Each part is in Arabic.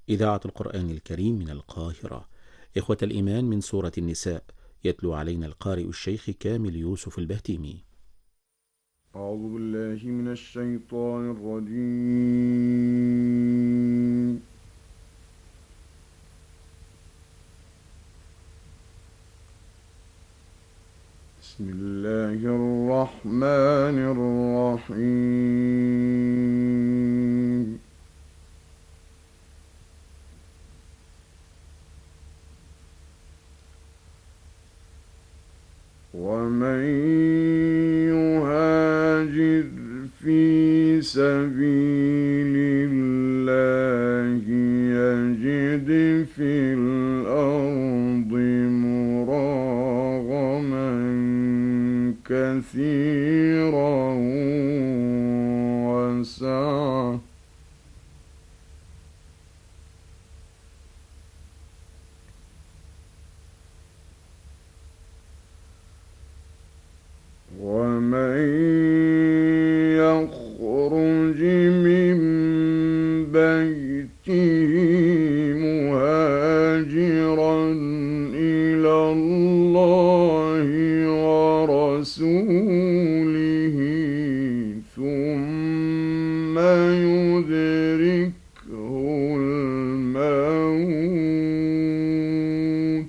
إذاعة القرآن الكريم من القاهرة. إخوة الإيمان، من سورة النساء، يتلو علينا القارئ الشيخ كامل يوسف البهتيمي. أعوذ بالله من الشيطان الرجيم. بسم الله الرحمن الرحيم. ومن يهاجر في سبيل الله يجد في الأرض مراغما كثيرا وسعة ومن يخرج من بيته مهاجرا إلى الله ورسوله ثم يدركه الموت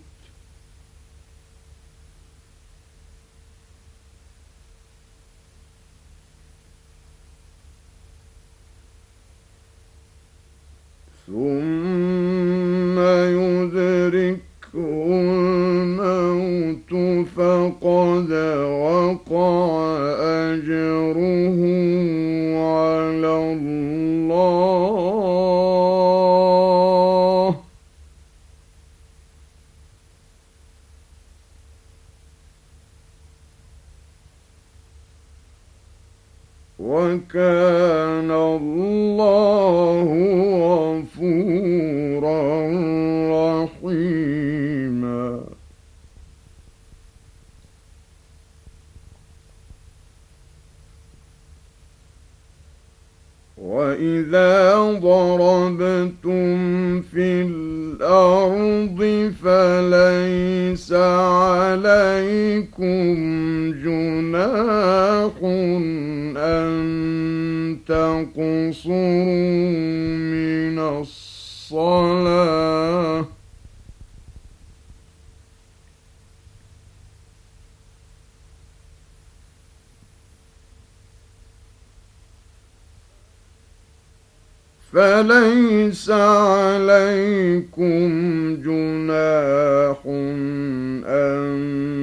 فقد وقع أجره على الله وكان الله غفورا رحيما. وإذا ضربتم في الأرض فليس عليكم جناح أن تقصروا من الصلاة فليس عليكم جناح أن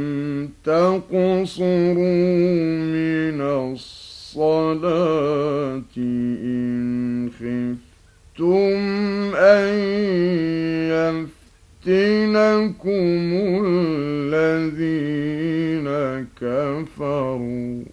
تقصروا من الصلاة إن خفتم أن يفتنكم الذين كفروا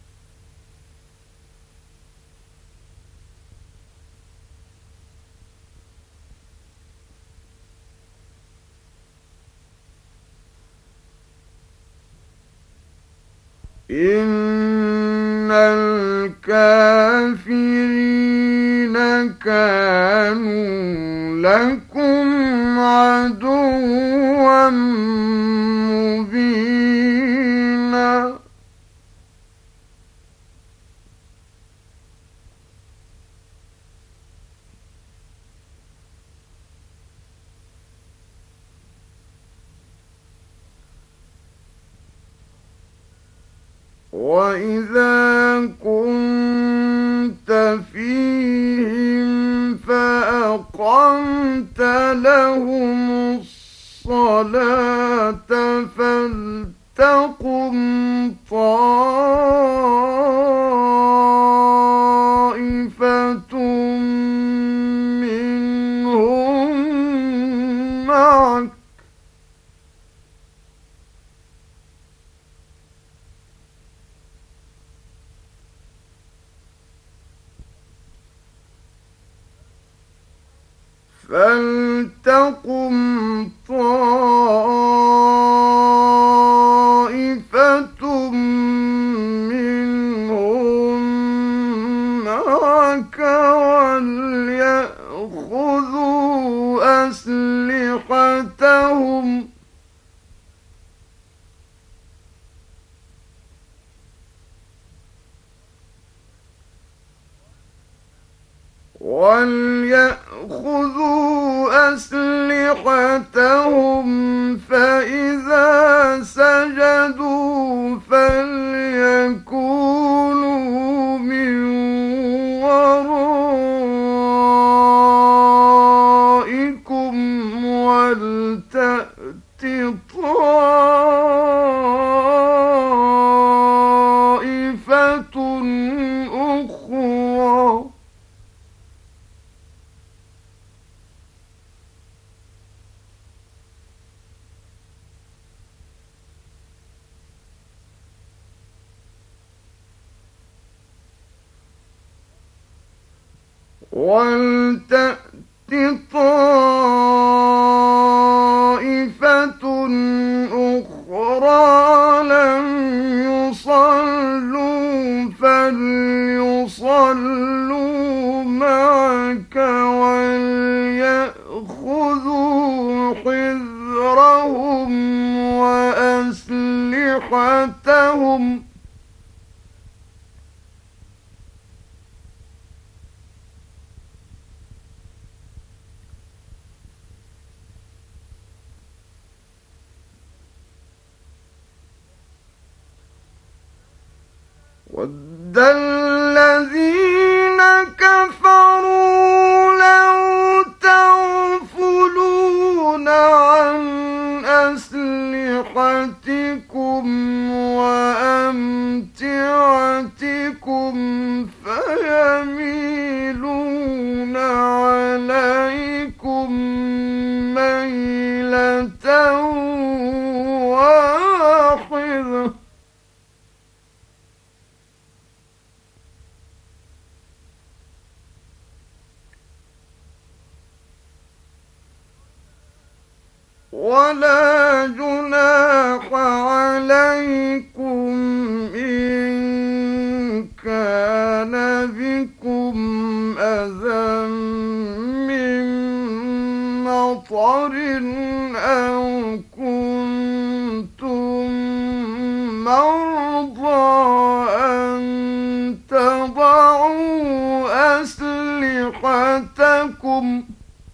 إن الكافرين كانوا لكم عدوا مبينا. وإذا كنت فيهم فأقمت لهم الصلاة فلتقم طائفة منهم معك فلتقم طائفة منهم معك وليأخذوا أسلحتهم فإذا سجدوا فليكونوا من ورائكم ولتأت طائفة أخرى لم يصلوا فليصلوا معك وليأخذوا حذرهم وأسلحتهم وَدَّ الَّذِينَ كَفَرُوا لَوْ تَغْفُلُونَ عَنْ أَسْلِحَتِكُمْ وَأَمْتِعَتِكُمْ فَيَمِيلُونَ عَلَيْكُمْ مَيْلَةً واحدة ولا جناح عليكم إن كان بكم أذى من مطر أو كنتم مرضى أن تضعوا أسلحتكم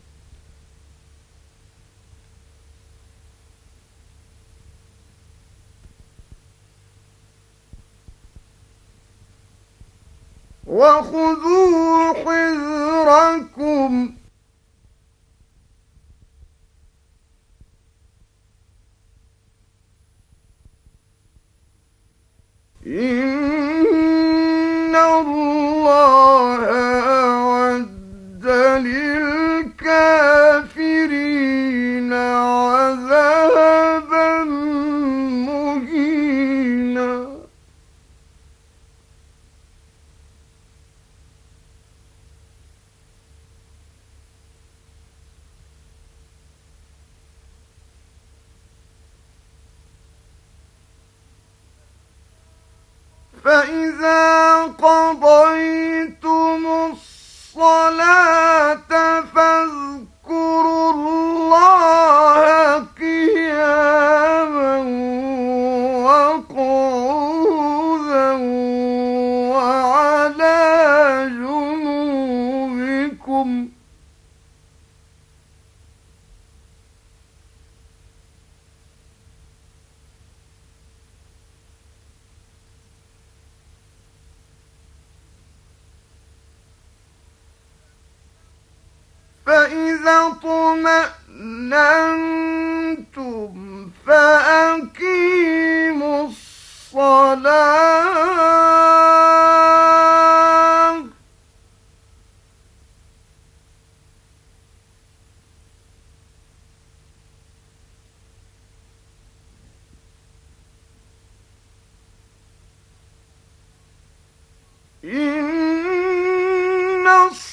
وخذوا حذركم إن الله أعد للكافرين عذابا مهينا فإذا قضيتم الصلاة فاذكروا الله قياما وقعودا وعلى جنوبكم فإذا اطمأننتم فأقيموا الصلاة إن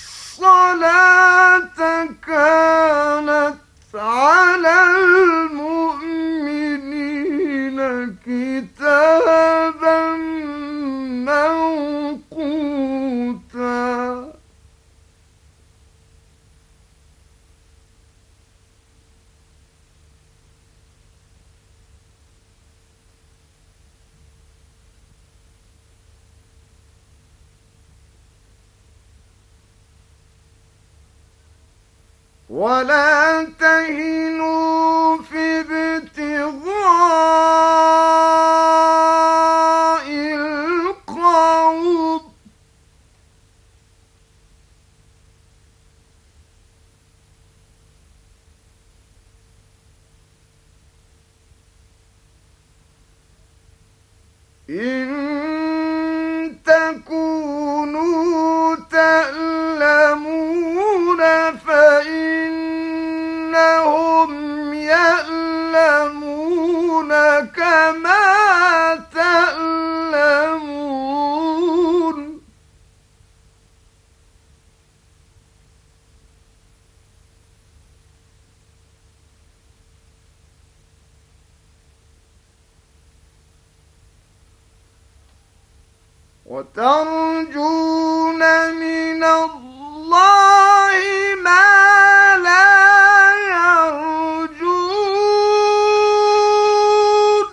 الصلاة كانت على المؤمنين كتابا ولا تهنوا في ابتغاء القوم إن تكونوا تألمون فإنهم يألمون كما تألمون وترجون من الله ما لا يرجون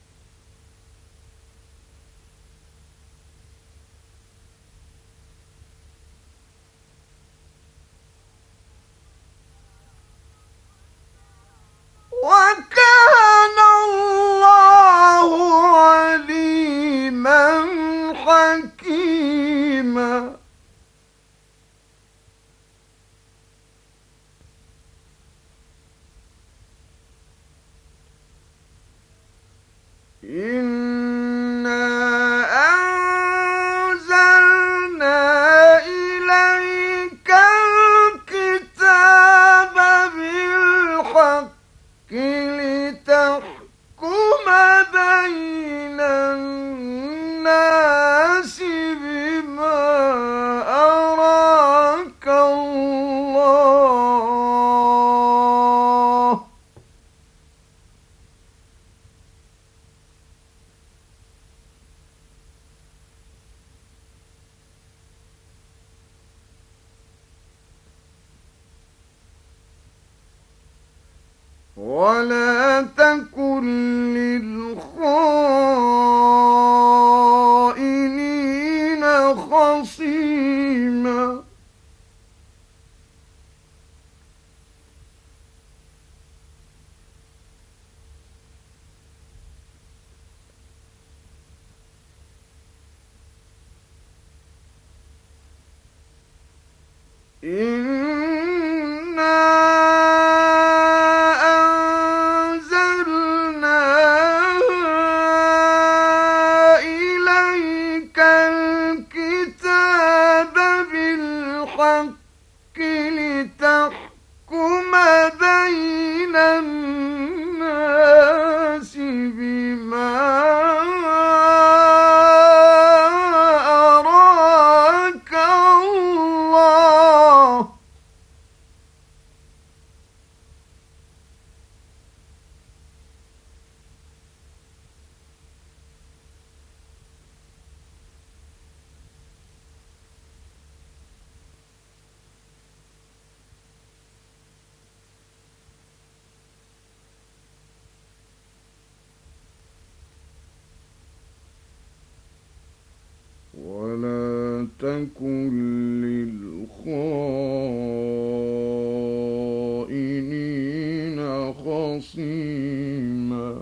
وكان الله عليما حكيما إنا أنزلنا إليك الكتاب بالحق لتحكم بين الناس بما أراك الله ولا تكن للخائنين خصيما إنا أنزلنا إليك الكتاب بالحق لتحكم بين الناس بما أراك الله ولا تكن للخائنين خصيما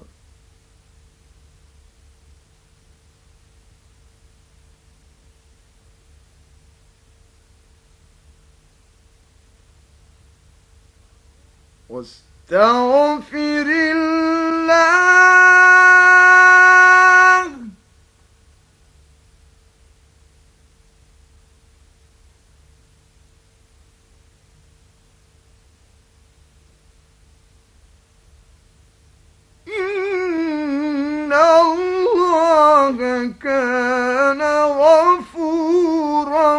واستغفر الله إن الله كان غفورا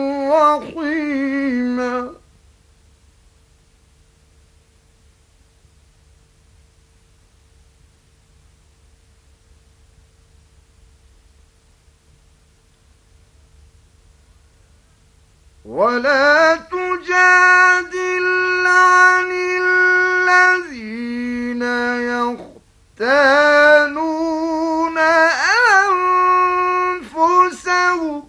رحيما ولا تجادل عن الذين يختانون أنفسهم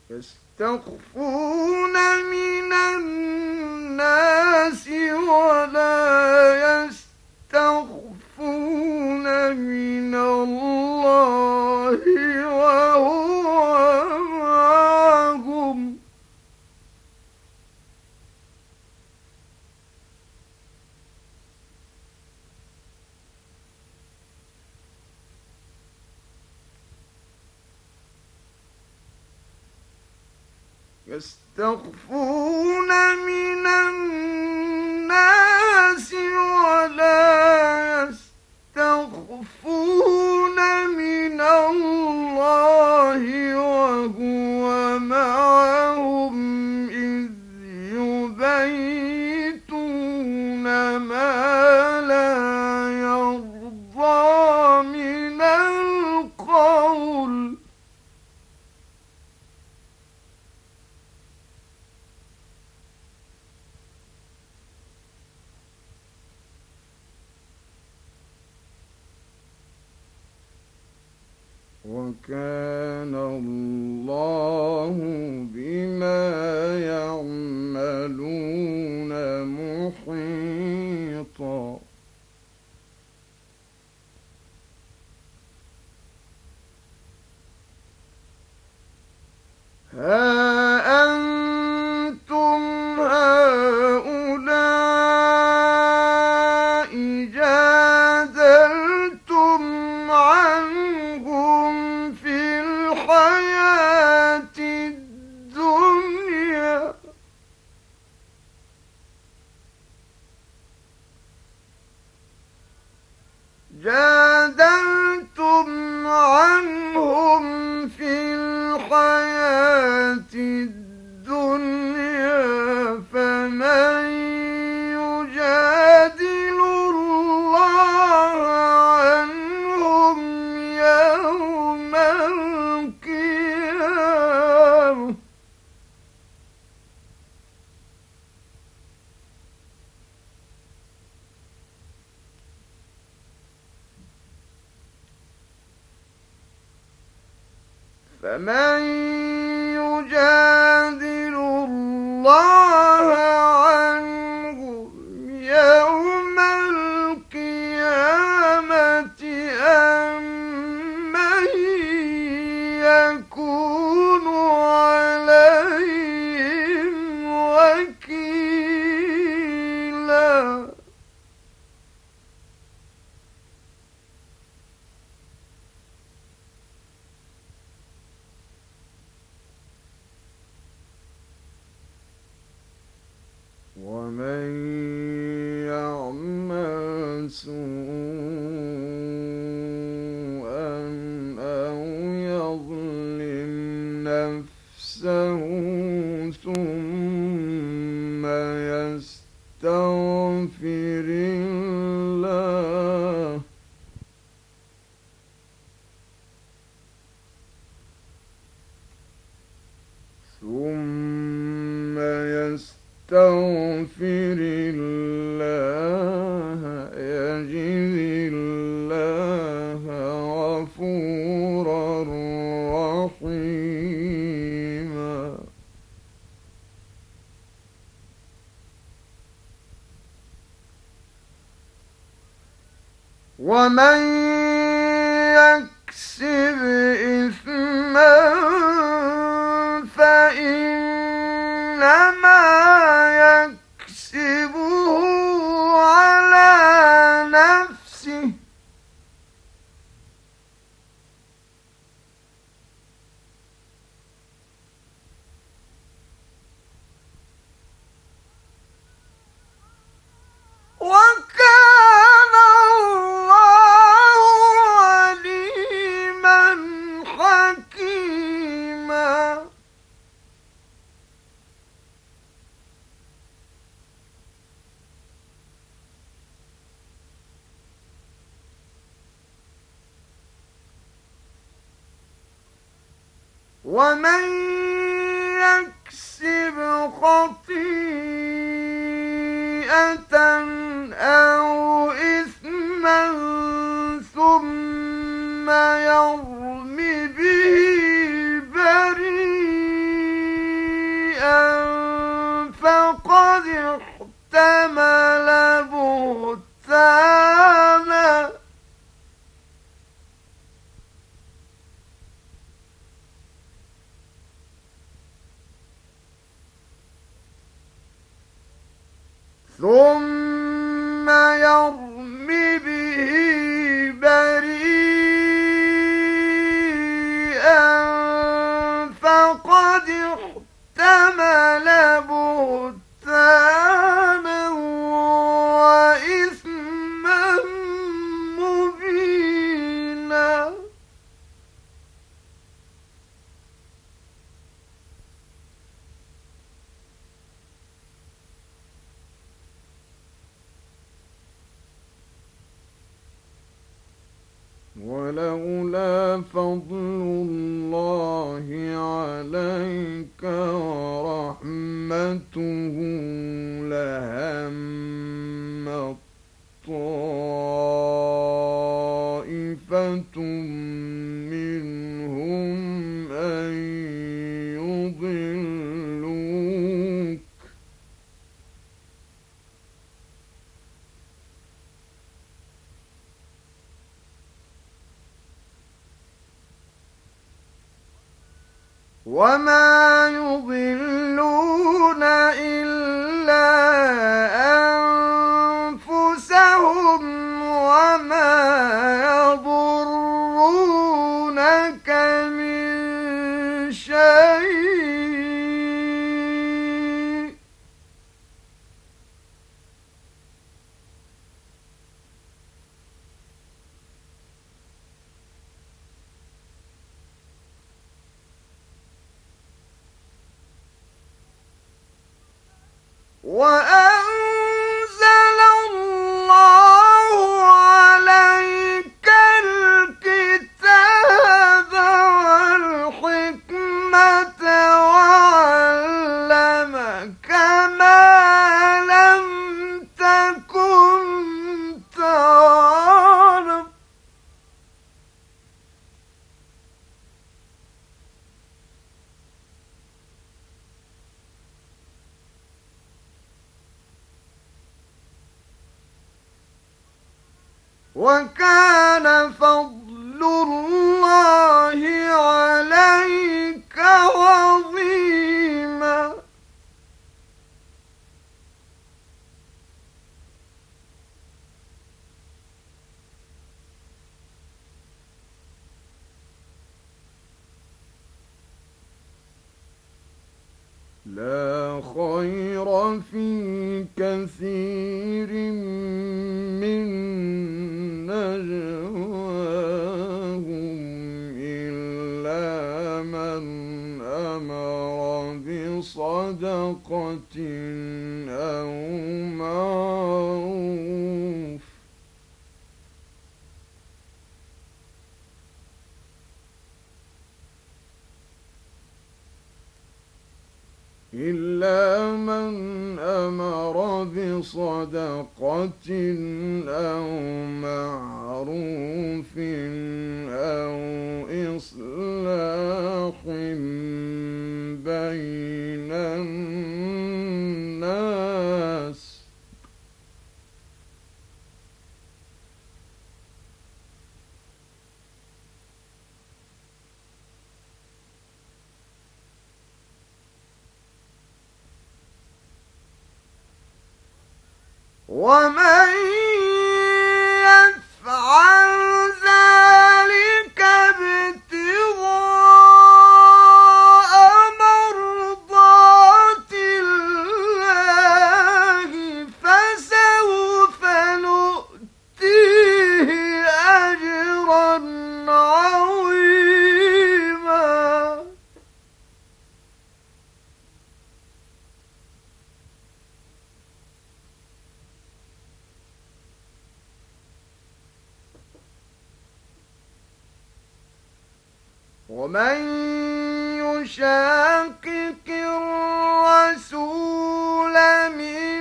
يستخفون من الناس ولا يستخفون من الله وهو معهم يستخفون من الناس ولا يستخفون من الله وهو معهم إذ يبيتون ما لا يرضى من القول وكان الله بما يعملون محيطا ها أنتم هؤلاء جادلتم عنهم في الحياة الدنيا جادلتم عنهم في الحياة الدنيا فمن يجادل الله عنهم يوم القيامة فمن يجادل الله عنهم يوم القيامة أم من يكون عليهم وكيلا ومن يعمل سوءا أو يظلم نفسه ثم يستغفر الله يستغفر الله يجد الله غفورا رحيما ومن يكسب إثما فإنما يكسبه على نفسه وكان الله عليما حكيما ومن يكسب خطيئة أو إثما ثم يرم به بريئا احتمل بهتانا ثم يرم به بريئا فقد احتمل بهتانا وإثما مبينا ولولا فضل الله عليك ورحمته لهم طائفة منهم أن يضلوك وما يضلون إلا أنفسهم وما يضرونك من شيء وأنزل الله عليك الكتاب والحكمة وعلمك ما لم تكن تعلم وكان فضل الله عليك عظيما لا خير في كثير من نجواهم إلا من أمر بصدقة أو معروف بصدقة أو معروف أو إصلاح بين الناس ومن يفعل ذلك ابتغاء مرضات الله فسوف نؤتيه أجرا عظيما ومن يشاقق الرسول من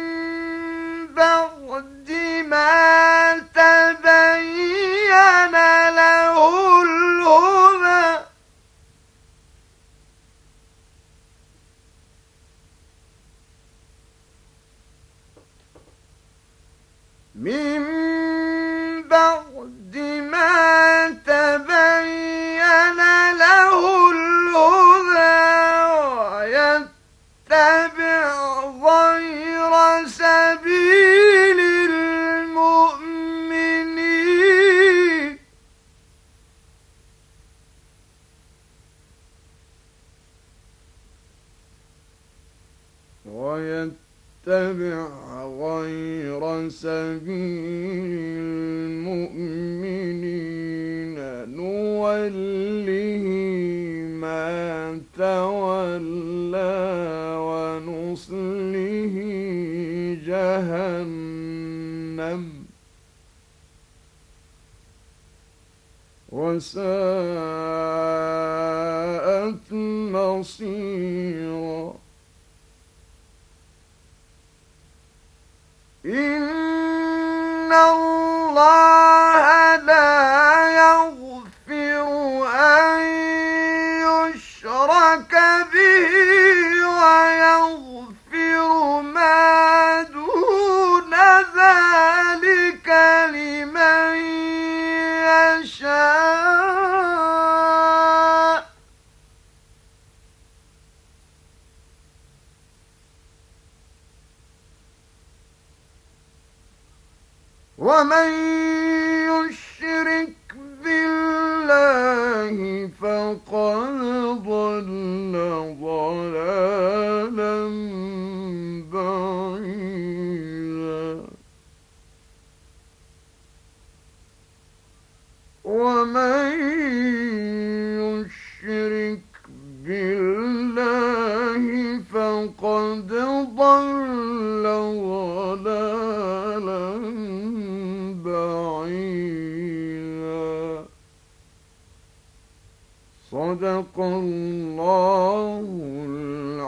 بعد ما تبين له الهدى من بعد ما تبين له الهدى ويتبع غير سبيل المؤمنين نوله ما تولى ونصله جهنم وساءت مصيرا إن الله لا يغفر أن يشرك به ويغفر ما دون ذلك لمن يشاء ومن يشرك بالله فقد ضل ضلالا بعيدا ومن يشرك بالله فقد ضل ضلالا بعيدا صدق الله العظيم.